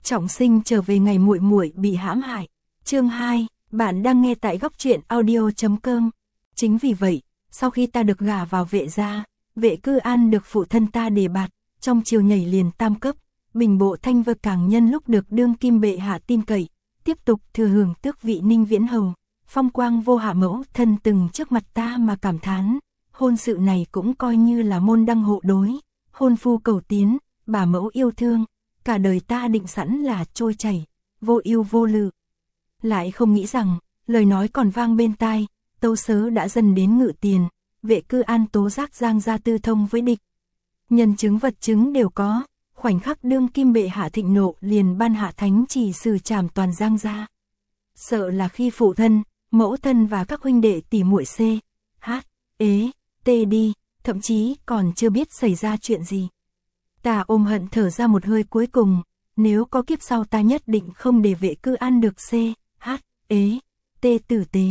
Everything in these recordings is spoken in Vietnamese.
Trọng sinh trở về ngày muội muội bị hãm hại. Chương 2, bạn đang nghe tại góc truyện audio.com. Chính vì vậy, sau khi ta được gả vào Vệ gia, Vệ Cư An được phụ thân ta đề bạt, trong chiều nhảy liền tam cấp, bình bộ thanh vơ càng nhân lúc được đương kim bệ hạ tin cậy, tiếp tục thừa hưởng tước vị Ninh Viễn hầu, phong quang vô hạ. Mẫu thân từng trước mặt ta mà cảm thán, hôn sự này cũng coi như là môn đăng hộ đối, hôn phu cầu tiến, bà mẫu yêu thương, cả đời ta định sẵn là trôi chảy, vô ưu vô lự. Lại không nghĩ rằng, lời nói còn vang bên tai, Tâu Sớ đã dần đến Ngự Tiền, Vệ Cư An tố giác Giang gia tư thông với địch. Nhân chứng vật chứng đều có, khoảnh khắc đương kim bệ hạ thịnh nộ liền ban hạ thánh chỉ xử trảm toàn Giang gia. Sợ là khi phụ thân, mẫu thân và các huynh đệ tỉ muội C, H, ế, T đi, thậm chí còn chưa biết xảy ra chuyện gì. Ta ôm hận thở ra một hơi cuối cùng, nếu có kiếp sau ta nhất định không để Vệ Cư An được C, H, ế, T tử tế.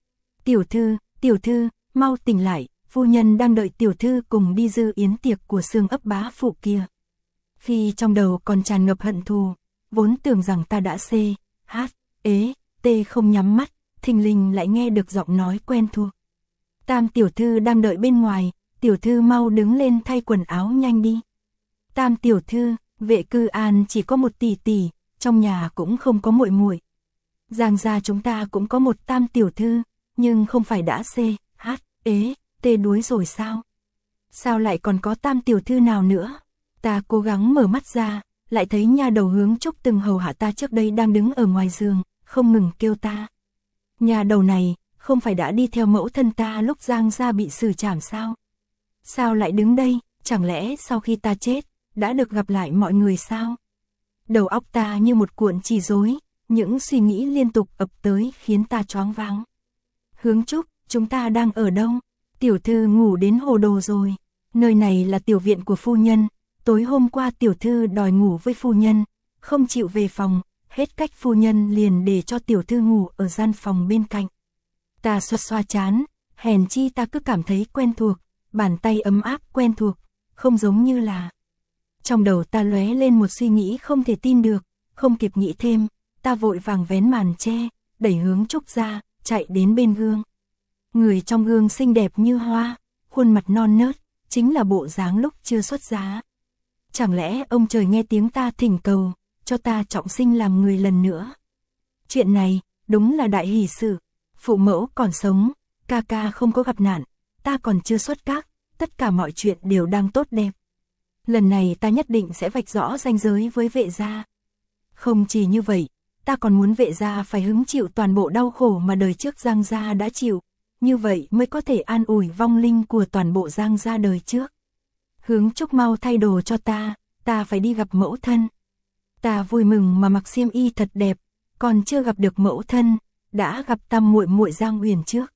Tiểu thư, mau tỉnh lại, phu nhân đang đợi tiểu thư cùng đi dự yến tiệc của Xương ấp bá phụ kia. Khi trong đầu còn tràn ngập hận thù, vốn tưởng rằng ta đã C, H, ế, T không nhắm mắt, thình lình lại nghe được giọng nói quen thuộc. Tam tiểu thư đang đợi bên ngoài, tiểu thư mau đứng lên thay quần áo nhanh đi. Tam tiểu thư, Vệ Cư An chỉ có một tỷ tỷ, trong nhà cũng không có muội muội. Giang gia chúng ta cũng có một tam tiểu thư, nhưng không phải đã C, H, ế, T đuối rồi sao? Sao lại còn có tam tiểu thư nào nữa? Ta cố gắng mở mắt ra, lại thấy nha đầu Hướng Trúc từng hầu hạ ta trước đây đang đứng ở ngoài giường, không ngừng kêu ta. Nhà đầu này, không phải đã đi theo mẫu thân ta lúc Giang gia bị xử trảm sao? Sao lại đứng đây, chẳng lẽ sau khi ta chết, đã được gặp lại mọi người sao? Đầu óc ta như một cuộn chỉ rối, những suy nghĩ liên tục ập tới khiến ta choáng váng. Hướng Trúc, chúng ta đang ở đâu? Tiểu thư ngủ đến hồ đồ rồi. Nơi này là tiểu viện của phu nhân. Tối hôm qua tiểu thư đòi ngủ với phu nhân, không chịu về phòng, hết cách phu nhân liền để cho tiểu thư ngủ ở gian phòng bên cạnh. Ta xoa xoa trán, hèn chi ta cứ cảm thấy quen thuộc, bàn tay ấm áp quen thuộc, không giống như là... Trong đầu ta lóe lên một suy nghĩ không thể tin được, không kịp nghĩ thêm, ta vội vàng vén màn che, đẩy Hướng Trúc ra, chạy đến bên gương. Người trong gương xinh đẹp như hoa, khuôn mặt non nớt, chính là bộ dáng lúc chưa xuất giá. Chẳng lẽ ông trời nghe tiếng ta thỉnh cầu, cho ta trọng sinh làm người lần nữa? Chuyện này, đúng là đại hỷ sự, phụ mẫu còn sống, ca ca không có gặp nạn, ta còn chưa xuất các, tất cả mọi chuyện đều đang tốt đẹp. Lần này ta nhất định sẽ vạch rõ ranh giới với Vệ gia. Không chỉ như vậy, ta còn muốn Vệ gia phải hứng chịu toàn bộ đau khổ mà đời trước Giang gia đã chịu, như vậy mới có thể an ủi vong linh của toàn bộ Giang gia đời trước. Hướng Trúc mau thay đồ cho ta phải đi gặp mẫu thân. Ta vui mừng mà mặc xiêm y thật đẹp, còn chưa gặp được mẫu thân, đã gặp tam muội muội Giang Uyển trước.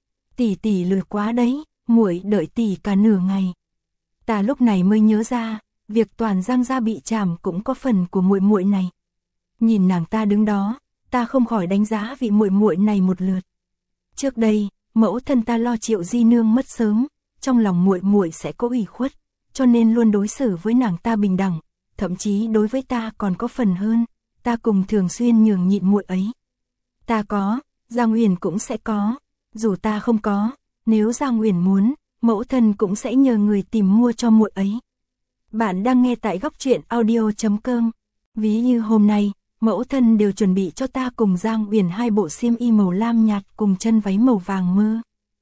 Tỷ tỷ lười quá đấy, muội đợi tỷ cả nửa ngày. Ta lúc này mới nhớ ra, việc toàn Giang gia bị trảm cũng có phần của muội muội này. Nhìn nàng ta đứng đó, ta không khỏi đánh giá vị muội muội này một lượt. Trước đây, mẫu thân ta lo Triệu di nương mất sớm, trong lòng muội muội sẽ có ủy khuất, cho nên luôn đối xử với nàng ta bình đẳng, thậm chí đối với ta còn có phần hơn, ta cùng thường xuyên nhường nhịn muội ấy. Ta có, Giang Uyển cũng sẽ có, dù ta không có, nếu Giang Uyển muốn, mẫu thân cũng sẽ nhờ người tìm mua cho muội ấy. Bạn đang nghe tại góc truyện audio.com. Ví như hôm nay, mẫu thân đều chuẩn bị cho ta cùng Giang Uyển 2 bộ xiêm y màu lam nhạt cùng chân váy màu vàng mơ.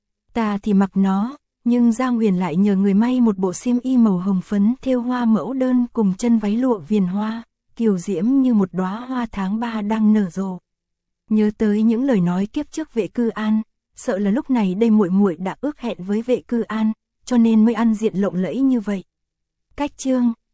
Ta thì mặc nó, nhưng Giang Uyển lại nhờ người may một bộ xiêm y màu hồng phấn thêu hoa mẫu đơn cùng chân váy lụa viền hoa, kiều diễm như một đóa hoa tháng 3 đang nở rộ. Nhớ tới những lời nói kiếp trước Vệ Cư An, sợ là lúc này đây muội muội đã ước hẹn với Vệ Cư An, cho nên mới ăn diện lộng lẫy như vậy. Cách chương